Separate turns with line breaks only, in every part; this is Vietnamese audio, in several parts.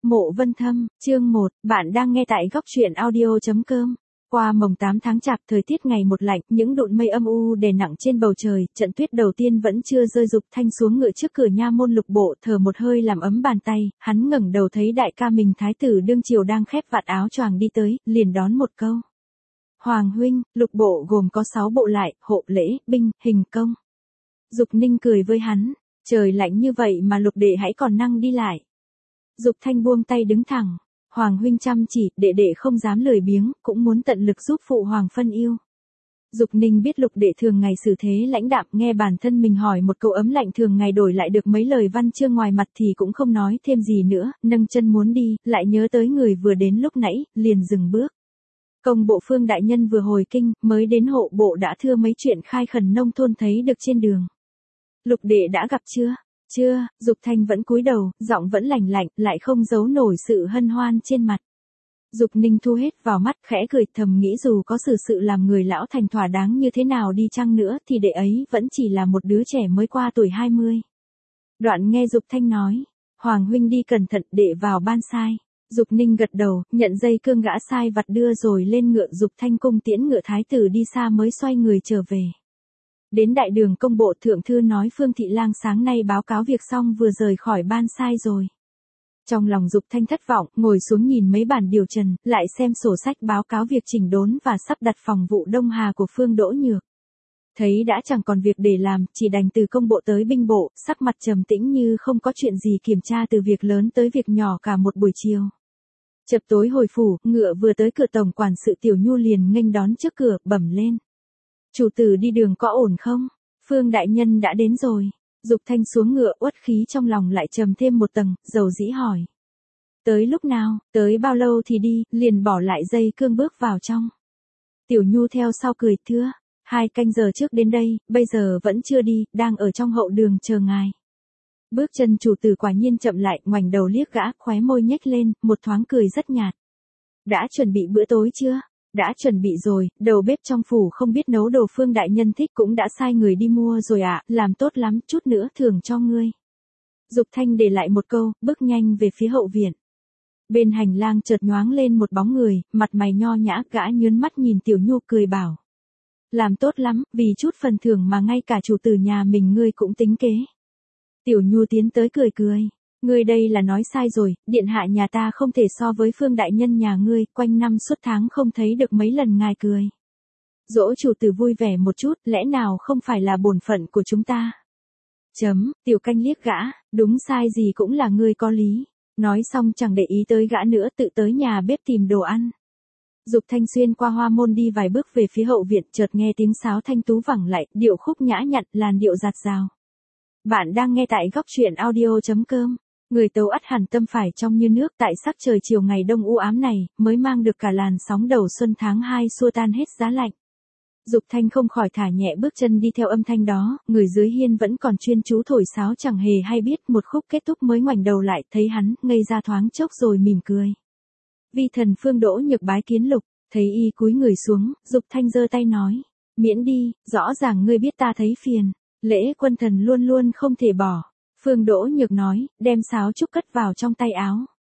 Mộ Vân Thâm, chương 1, bạn đang nghe tại góc truyện audio.com. Qua mồng 8 tháng chạp, thời tiết ngày một lạnh, những đụn mây âm u đè nặng trên bầu trời, trận tuyết đầu tiên vẫn chưa rơi. Dục Thanh xuống ngựa trước cửa nha môn Lục Bộ, thở một hơi làm ấm bàn tay, hắn ngẩng đầu thấy đại ca mình Thái tử đương triều đang khép vạt áo choàng đi tới, liền đón một câu. Hoàng huynh. Lục Bộ gồm có 6 bộ lại, hộ lễ, binh, hình, công. Dục Ninh cười với hắn, trời lạnh như vậy mà Lục đệ hãy còn năng đi lại. Dục Thanh buông tay đứng thẳng, Hoàng huynh chăm chỉ, đệ đệ không dám lười biếng, cũng muốn tận lực giúp phụ hoàng phân yêu. Dục Ninh biết Lục đệ thường ngày xử thế lãnh đạm, nghe bản thân mình hỏi một câu ấm lạnh thường ngày đổi lại được mấy lời văn chương ngoài mặt thì cũng không nói thêm gì nữa, nâng chân muốn đi, lại nhớ tới người vừa đến lúc nãy, liền dừng bước. Công bộ Phương đại nhân vừa hồi kinh, mới đến hộ bộ đã thưa mấy chuyện khai khẩn nông thôn thấy được trên đường. Lục đệ đã gặp chưa? Chưa. Dục Thanh vẫn cúi đầu, giọng vẫn lạnh lạnh, lại không giấu nổi sự hân hoan trên mặt. Dục Ninh thu hết vào mắt, khẽ cười, thầm nghĩ dù có sự làm người lão thành thỏa đáng như thế nào đi chăng nữa thì đệ ấy vẫn chỉ là một đứa trẻ mới qua tuổi 20. Đoạn nghe Dục Thanh nói, Hoàng huynh đi cẩn thận, đệ vào ban sai. Dục Ninh gật đầu, nhận dây cương gã sai vặt đưa rồi lên ngựa. Dục Thanh cung tiễn ngựa thái tử đi xa mới xoay người trở về. Đến đại đường công bộ, thượng thư nói Phương thị lang sáng nay báo cáo việc xong vừa rời khỏi ban sai rồi. Trong lòng Dục Thanh thất vọng, ngồi xuống nhìn mấy bản điều trần, lại xem sổ sách báo cáo việc chỉnh đốn và sắp đặt phòng vụ Đông Hà của Phương Đỗ Nhược. Thấy đã chẳng còn việc để làm, chỉ đành từ công bộ tới binh bộ, sắc mặt trầm tĩnh như không có chuyện gì, kiểm tra từ việc lớn tới việc nhỏ cả một buổi chiều. Chập tối hồi phủ, ngựa vừa tới cửa tổng quản sự Tiểu Nhu liền nghênh đón trước cửa, bẩm lên. Chủ tử đi đường có ổn không? Phương đại nhân đã đến rồi. Dục Thanh xuống ngựa, uất khí trong lòng lại trầm thêm một tầng, dầu dĩ hỏi. Tới lúc nào, tới bao lâu thì đi, liền bỏ lại dây cương bước vào trong. Tiểu Nhu theo sau cười, thưa, 2 canh giờ trước đến đây, bây giờ vẫn chưa đi, đang ở trong hậu đường chờ ngài. Bước chân chủ tử quả nhiên chậm lại, ngoảnh đầu liếc gã, khóe môi nhếch lên, một thoáng cười rất nhạt. Đã chuẩn bị bữa tối chưa? Đã chuẩn bị rồi, đầu bếp trong phủ không biết nấu đồ Phương đại nhân thích cũng đã sai người đi mua rồi ạ, làm tốt lắm, chút nữa thưởng cho ngươi. Dục Thanh để lại một câu, bước nhanh về phía hậu viện. Bên hành lang chợt nhoáng lên một bóng người, mặt mày nho nhã, gã nhớn mắt nhìn Tiểu Nhu cười bảo. Làm tốt lắm, vì chút phần thưởng mà ngay cả chủ tử nhà mình ngươi cũng tính kế. Tiểu Nhu tiến tới cười cười. Ngươi đây là nói sai rồi, điện hạ nhà ta không thể so với Phương đại nhân nhà ngươi, quanh năm suốt tháng không thấy được mấy lần ngài cười. Dỗ chủ tử vui vẻ một chút, lẽ nào không phải là bổn phận của chúng ta? Tiểu Canh liếc gã, đúng sai gì cũng là ngươi có lý. Nói xong chẳng để ý tới gã nữa, tự tới nhà bếp tìm đồ ăn. Dục Thanh xuyên qua hoa môn đi vài bước về phía hậu viện, chợt nghe tiếng sáo thanh tú vẳng lại, điệu khúc nhã nhặn, làn điệu dạt dào. Bạn đang nghe tại góc truyện audio.com. Người tấu ắt hẳn tâm phải trong như nước, tại sắc trời chiều ngày đông u ám này, mới mang được cả làn sóng đầu xuân tháng 2 xua tan hết giá lạnh. Dục Thanh không khỏi thả nhẹ bước chân đi theo âm thanh đó, người dưới hiên vẫn còn chuyên chú thổi sáo chẳng hề hay biết, một khúc kết thúc mới ngoảnh đầu lại, thấy hắn, ngây ra thoáng chốc rồi mỉm cười. Vi thần Phương Đỗ Nhược bái kiến Lục, thấy y cúi người xuống, Dục Thanh giơ tay nói, miễn đi, rõ ràng ngươi biết ta thấy phiền, lễ quân thần luôn luôn không thể bỏ. Phương Đỗ Nhược nói, đem sáo trúc cất vào trong tay áo.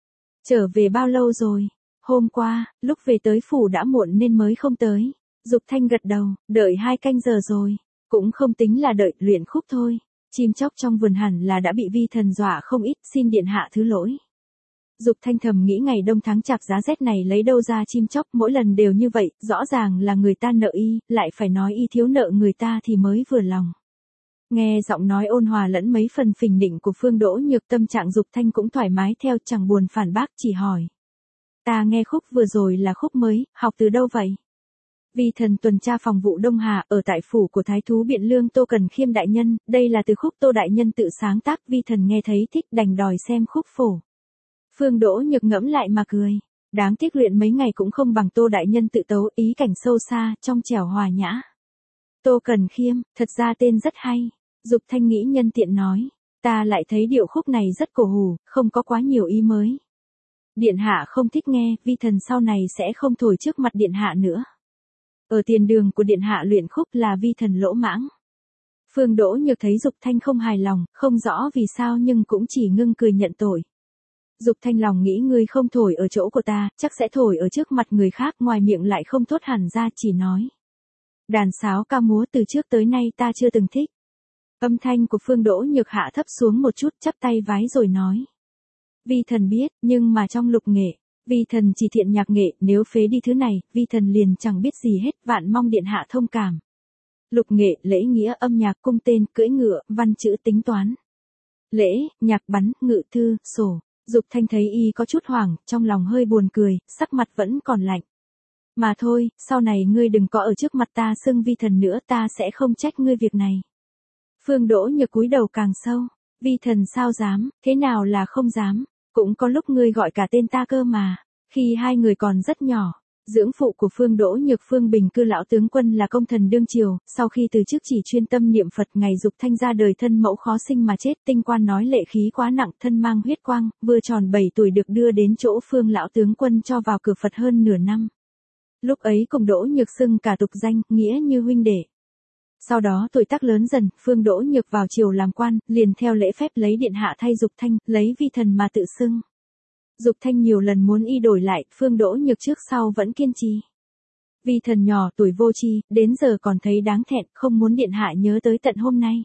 Trở về bao lâu rồi? Hôm qua, lúc về tới phủ đã muộn nên mới không tới. Dục Thanh gật đầu, đợi 2 canh giờ rồi. Cũng không tính là đợi, luyện khúc thôi. Chim chóc trong vườn hẳn là đã bị vi thần dọa không ít, xin điện hạ thứ lỗi. Dục Thanh thầm nghĩ ngày đông tháng chạp giá rét này lấy đâu ra chim chóc, mỗi lần đều như vậy, rõ ràng là người ta nợ y, lại phải nói y thiếu nợ người ta thì mới vừa lòng. Nghe giọng nói ôn hòa lẫn mấy phần phình nịnh của Phương Đỗ Nhược, tâm trạng Dục Thanh cũng thoải mái theo, chẳng buồn phản bác, chỉ hỏi. Ta nghe khúc vừa rồi là khúc mới, học từ đâu vậy? Vi thần tuần tra phòng vụ Đông Hà, ở tại phủ của Thái thú Biện Lương Tô Cần Khiêm đại nhân, đây là từ khúc Tô đại nhân tự sáng tác, vi thần nghe thấy thích đành đòi xem khúc phổ. Phương Đỗ Nhược ngẫm lại mà cười. Đáng tiếc luyện mấy ngày cũng không bằng Tô đại nhân tự tấu, ý cảnh sâu xa, trong trẻo hòa nhã. Tô Cần Khiêm, thật ra tên rất hay. Dục Thanh nghĩ nhân tiện nói, ta lại thấy điệu khúc này rất cổ hủ, không có quá nhiều ý mới. Điện hạ không thích nghe, vi thần sau này sẽ không thổi trước mặt điện hạ nữa. Ở tiền đường của điện hạ luyện khúc là vi thần lỗ mãng. Phương Đỗ Nhược thấy Dục Thanh không hài lòng, không rõ vì sao nhưng cũng chỉ ngưng cười nhận tội. Dục Thanh lòng nghĩ ngươi không thổi ở chỗ của ta, chắc sẽ thổi ở trước mặt người khác, ngoài miệng lại không thốt hẳn ra, chỉ nói. Đàn sáo ca múa từ trước tới nay ta chưa từng thích. Âm thanh của Phương Đỗ Nhược hạ thấp xuống một chút, chắp tay vái rồi nói. Vi thần biết, nhưng mà trong lục nghệ, vi thần chỉ thiện nhạc nghệ, nếu phế đi thứ này, vi thần liền chẳng biết gì hết, vạn mong điện hạ thông cảm. Lục nghệ, lễ nghĩa, âm nhạc, cung tên, cưỡi ngựa, văn chữ, tính toán. Lễ, nhạc, bắn, ngự thư, sổ. Dục Thanh thấy y có chút hoảng, trong lòng hơi buồn cười, sắc mặt vẫn còn lạnh. Mà thôi, sau này ngươi đừng có ở trước mặt ta xưng vi thần nữa, ta sẽ không trách ngươi việc này. Phương Đỗ Nhược cúi đầu càng sâu. Vi thần sao dám, thế nào là không dám, cũng có lúc ngươi gọi cả tên ta cơ mà. Khi hai người còn rất nhỏ, dưỡng phụ của Phương Đỗ Nhược Phương Bình Cư lão tướng quân là công thần đương triều, sau khi từ chức chỉ chuyên tâm niệm Phật, ngày Dục Thanh ra đời thân mẫu khó sinh mà chết, tinh quan nói lệ khí quá nặng, thân mang huyết quang, vừa tròn 7 tuổi được đưa đến chỗ Phương lão tướng quân cho vào cửa Phật hơn nửa năm. Lúc ấy cùng Đỗ Nhược xưng cả tục danh, nghĩa như huynh đệ. Sau đó tuổi tác lớn dần, Phương Đỗ Nhược vào triều làm quan, liền theo lễ phép lấy điện hạ thay Dục Thanh, lấy vi thần mà tự xưng. Dục Thanh nhiều lần muốn y đổi lại, Phương Đỗ Nhược trước sau vẫn kiên trì. Vi thần nhỏ tuổi vô tri, đến giờ còn thấy đáng thẹn, không muốn điện hạ nhớ tới tận hôm nay.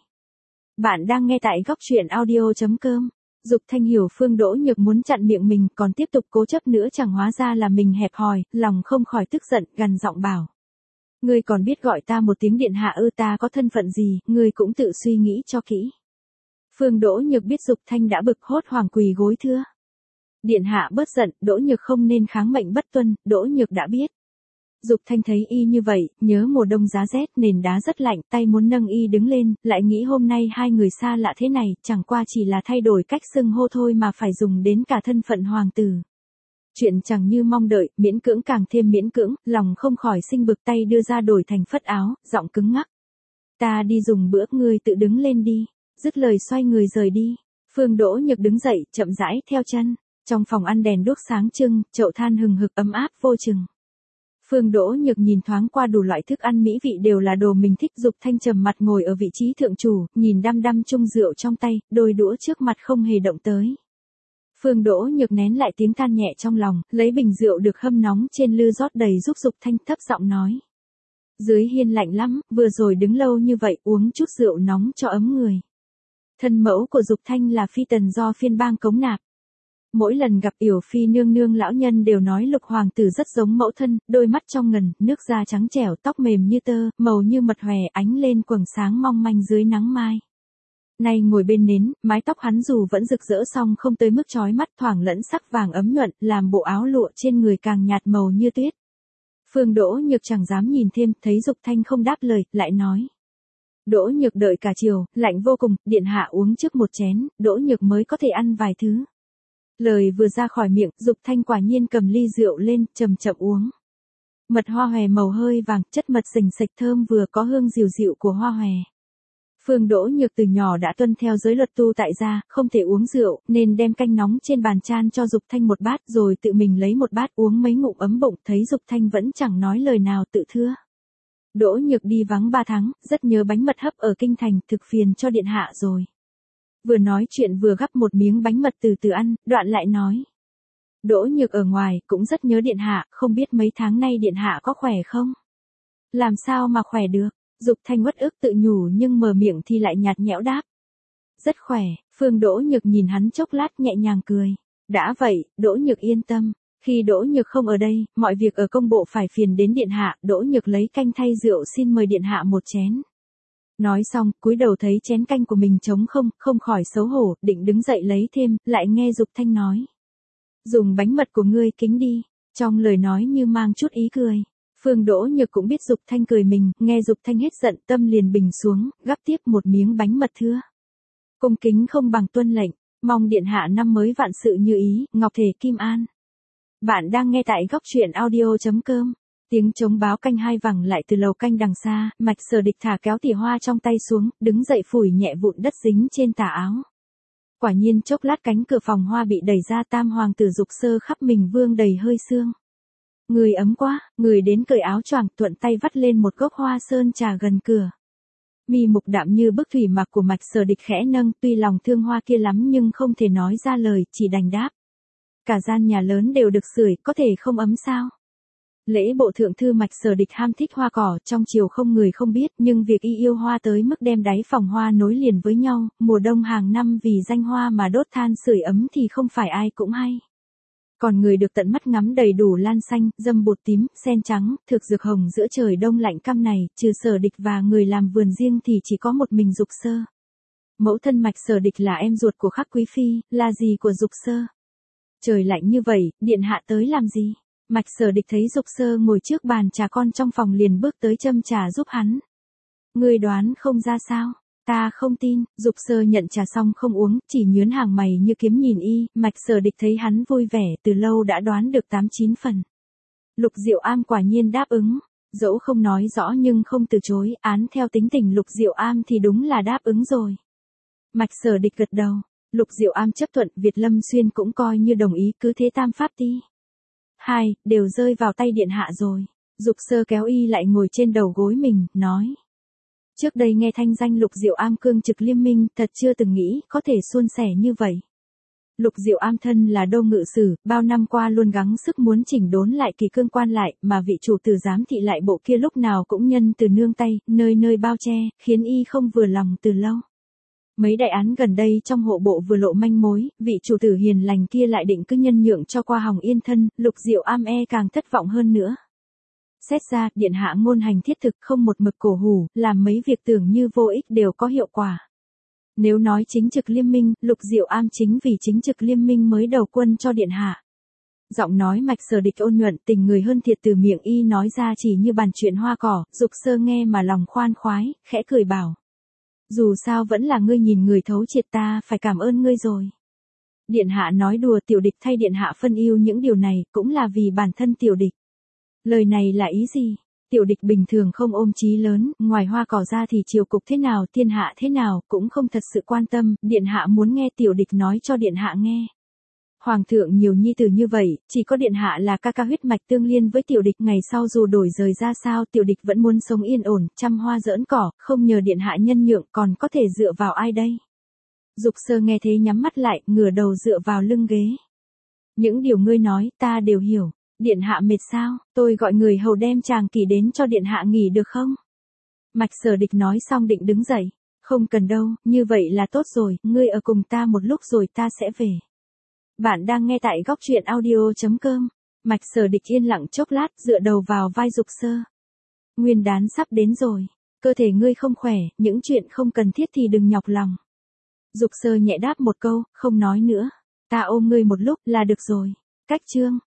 Bạn đang nghe tại góc truyện audio.com. Dục Thanh hiểu Phương Đỗ Nhược muốn chặn miệng mình, còn tiếp tục cố chấp nữa chẳng hóa ra là mình hẹp hòi, lòng không khỏi tức giận, gằn giọng bảo. Ngươi còn biết gọi ta một tiếng điện hạ ư? Ta có thân phận gì, ngươi cũng tự suy nghĩ cho kỹ. Phương Đỗ Nhược biết Dục Thanh đã bực, hốt hoảng quỳ gối thưa. Điện hạ bớt giận, Đỗ Nhược không nên kháng mệnh bất tuân, Đỗ Nhược đã biết. Dục Thanh thấy y như vậy, nhớ mùa đông giá rét, nền đá rất lạnh, tay muốn nâng y đứng lên, lại nghĩ hôm nay hai người xa lạ thế này, chẳng qua chỉ là thay đổi cách xưng hô thôi mà phải dùng đến cả thân phận hoàng tử. Chuyện chẳng như mong đợi, miễn cưỡng càng thêm miễn cưỡng, lòng không khỏi sinh bực, tay đưa ra đổi thành phất áo, giọng cứng ngắc. Ta đi dùng bữa, ngươi tự đứng lên đi. Dứt lời xoay người rời đi. Phương Đỗ Nhược đứng dậy, chậm rãi theo chân. Trong phòng ăn đèn đuốc sáng trưng, chậu than hừng hực ấm áp vô chừng. Phương Đỗ Nhược nhìn thoáng qua đủ loại thức ăn mỹ vị đều là đồ mình thích. Dục Thanh trầm mặt ngồi ở vị trí thượng chủ, nhìn đăm đăm chung rượu trong tay, đôi đũa trước mặt không hề động tới. Phương Đỗ Nhược nén lại tiếng than nhẹ trong lòng, lấy bình rượu được hâm nóng trên lư rót đầy giúp Dục Thanh, thấp giọng nói. Dưới hiên lạnh lắm, vừa rồi đứng lâu như vậy, uống chút rượu nóng cho ấm người. Thân mẫu của Dục Thanh là phi tần do phiên bang cống nạp. Mỗi lần gặp Yểu Phi nương nương lão nhân đều nói Lục hoàng tử rất giống mẫu thân, đôi mắt trong ngần, nước da trắng trẻo, tóc mềm như tơ, màu như mật hòe, ánh lên quầng sáng mong manh dưới nắng mai. Nay ngồi bên nến, mái tóc hắn dù vẫn rực rỡ song không tới mức chói mắt, thoảng lẫn sắc vàng ấm nhuận, làm bộ áo lụa trên người càng nhạt màu như tuyết. Phương Đỗ Nhược chẳng dám nhìn thêm, thấy Dục Thanh không đáp lời, lại nói. Đỗ Nhược đợi cả chiều, lạnh vô cùng, điện hạ uống trước một chén, Đỗ Nhược mới có thể ăn vài thứ. Lời vừa ra khỏi miệng, Dục Thanh quả nhiên cầm ly rượu lên, chậm chậm uống. Mật hoa hòe màu hơi vàng, chất mật sình sạch thơm vừa có hương dịu dịu của hoa hòe. Phương Đỗ Nhược từ nhỏ đã tuân theo giới luật tu tại gia, không thể uống rượu, nên đem canh nóng trên bàn chan cho Dục Thanh một bát, rồi tự mình lấy một bát uống mấy ngụm ấm bụng, thấy Dục Thanh vẫn chẳng nói lời nào, tự thưa. Đỗ Nhược đi vắng 3 tháng, rất nhớ bánh mật hấp ở kinh thành, thực phiền cho điện hạ rồi. Vừa nói chuyện vừa gắp một miếng bánh mật từ từ ăn, đoạn lại nói. Đỗ Nhược ở ngoài, cũng rất nhớ điện hạ, không biết mấy tháng nay điện hạ có khỏe không? Làm sao mà khỏe được? Dục Thanh uất ức tự nhủ nhưng mở miệng thì lại nhạt nhẽo đáp. Rất khỏe, Phương Đỗ Nhược nhìn hắn chốc lát nhẹ nhàng cười. Đã vậy, Đỗ Nhược yên tâm. Khi Đỗ Nhược không ở đây, mọi việc ở công bộ phải phiền đến điện hạ, Đỗ Nhược lấy canh thay rượu xin mời điện hạ một chén. Nói xong, cúi đầu thấy chén canh của mình trống không, không khỏi xấu hổ, định đứng dậy lấy thêm, lại nghe Dục Thanh nói. Dùng bánh mật của ngươi kính đi, trong lời nói như mang chút ý cười. Phương Đỗ Nhược cũng biết Dục Thanh cười mình, nghe Dục Thanh hết giận, tâm liền bình xuống, gắp tiếp một miếng bánh mật thưa. Cung kính không bằng tuân lệnh, mong điện hạ năm mới vạn sự như ý, ngọc thể kim an. Bạn đang nghe tại góc truyện audio.com. Tiếng trống báo canh 2 vẳng lại từ lầu canh đằng xa, Mạch Sở Địch thả kéo tỉ hoa trong tay xuống, đứng dậy phủi nhẹ vụn đất dính trên tà áo. Quả nhiên chốc lát cánh cửa phòng hoa bị đẩy ra, tam hoàng tử Dục Sơ khắp mình vương đầy hơi sương. Người ấm quá, người đến cởi áo choàng, thuận tay vắt lên một gốc hoa sơn trà gần cửa. Mi mục đạm như bức thủy mặc của Mạch Sở Địch khẽ nâng, tuy lòng thương hoa kia lắm nhưng không thể nói ra lời, chỉ đành đáp. cả gian nhà lớn đều được sưởi, có thể không ấm sao? Lễ bộ thượng thư Mạch Sở Địch ham thích hoa cỏ, trong triều không người không biết, nhưng việc y yêu hoa tới mức đem đáy phòng hoa nối liền với nhau, mùa đông hàng năm vì danh hoa mà đốt than sưởi ấm thì không phải ai cũng hay. Còn người được tận mắt ngắm đầy đủ lan xanh, dâm bột tím, sen trắng, thực dược hồng giữa trời đông lạnh căm này, trừ Sở Địch và người làm vườn riêng thì chỉ có một mình Dục Sơ. Mẫu thân Mạch Sở Địch là em ruột của Khắc Quý Phi, là dì của Dục Sơ. Trời lạnh như vậy, điện hạ tới làm gì? Mạch Sở Địch thấy Dục Sơ ngồi trước bàn trà con trong phòng liền bước tới châm trà giúp hắn. Ngươi đoán không ra sao? Ta không tin. Dục Sơ nhận trà xong không uống, chỉ nhướng hàng mày như kiếm nhìn y. Mạch Sở Địch thấy hắn vui vẻ, từ lâu đã đoán được 8-9 phần. Lục Diệu Am quả nhiên đáp ứng, dẫu không nói rõ nhưng không từ chối, án theo tính tình Lục Diệu Am thì đúng là đáp ứng rồi. Mạch Sở Địch gật đầu, Lục Diệu Am chấp thuận, Việt Lâm Xuyên cũng coi như đồng ý, cứ thế tam pháp ti. Hai, đều rơi vào tay điện hạ rồi. Dục Sơ kéo y lại ngồi trên đầu gối mình, nói. Trước đây nghe thanh danh Lục Diệu Am cương trực liêm minh, thật chưa từng nghĩ có thể suôn sẻ như vậy. Lục Diệu Am thân là đô ngự sử, bao năm qua luôn gắng sức muốn chỉnh đốn lại kỳ cương quan lại, mà vị chủ tử giám thị lại bộ kia lúc nào cũng nhân từ nương tay, nơi nơi bao che, khiến y không vừa lòng từ lâu. Mấy đại án gần đây trong hộ bộ vừa lộ manh mối, vị chủ tử hiền lành kia lại định cứ nhân nhượng cho qua hòng yên thân, Lục Diệu Am càng thất vọng hơn nữa. Xét ra, điện hạ ngôn hành thiết thực không một mực cổ hủ, làm mấy việc tưởng như vô ích đều có hiệu quả. Nếu nói chính trực liêm minh, Lục Diệu Am chính vì chính trực liêm minh mới đầu quân cho điện hạ. Giọng nói Mạch Sở Địch ôn nhuận, tình người hơn thiệt, từ miệng y nói ra chỉ như bàn chuyện hoa cỏ. Dục Sơ nghe mà lòng khoan khoái, khẽ cười bảo. Dù sao vẫn là ngươi nhìn người thấu triệt, ta phải cảm ơn ngươi rồi. Điện hạ nói đùa, tiểu địch thay điện hạ phân ưu những điều này, cũng là vì bản thân tiểu địch. Lời này là ý gì? Tiểu địch bình thường không ôm chí lớn, ngoài hoa cỏ ra thì triều cục thế nào, thiên hạ thế nào, cũng không thật sự quan tâm, điện hạ muốn nghe tiểu địch nói cho điện hạ nghe. Hoàng thượng nhiều nhi tử như vậy, chỉ có điện hạ là ca ca huyết mạch tương liên với tiểu địch, ngày sau dù đổi rời ra sao tiểu địch vẫn muốn sống yên ổn, chăm hoa giỡn cỏ, không nhờ điện hạ nhân nhượng còn có thể dựa vào ai đây? Dục Sơ nghe thế nhắm mắt lại, ngửa đầu dựa vào lưng ghế. Những điều ngươi nói, ta đều hiểu. Điện hạ mệt sao, tôi gọi người hầu đem chàng kỷ đến cho điện hạ nghỉ được không? Mạch Sở Địch nói xong định đứng dậy. Không cần đâu, như vậy là tốt rồi, ngươi ở cùng ta một lúc rồi ta sẽ về. Bạn đang nghe tại góc truyện audio.com. Mạch Sở Địch yên lặng chốc lát, dựa đầu vào vai Dục Sơ. Nguyên đán sắp đến rồi, cơ thể ngươi không khỏe, những chuyện không cần thiết thì đừng nhọc lòng. Dục Sơ nhẹ đáp một câu, không nói nữa. Ta ôm ngươi một lúc là được rồi. Cách chương.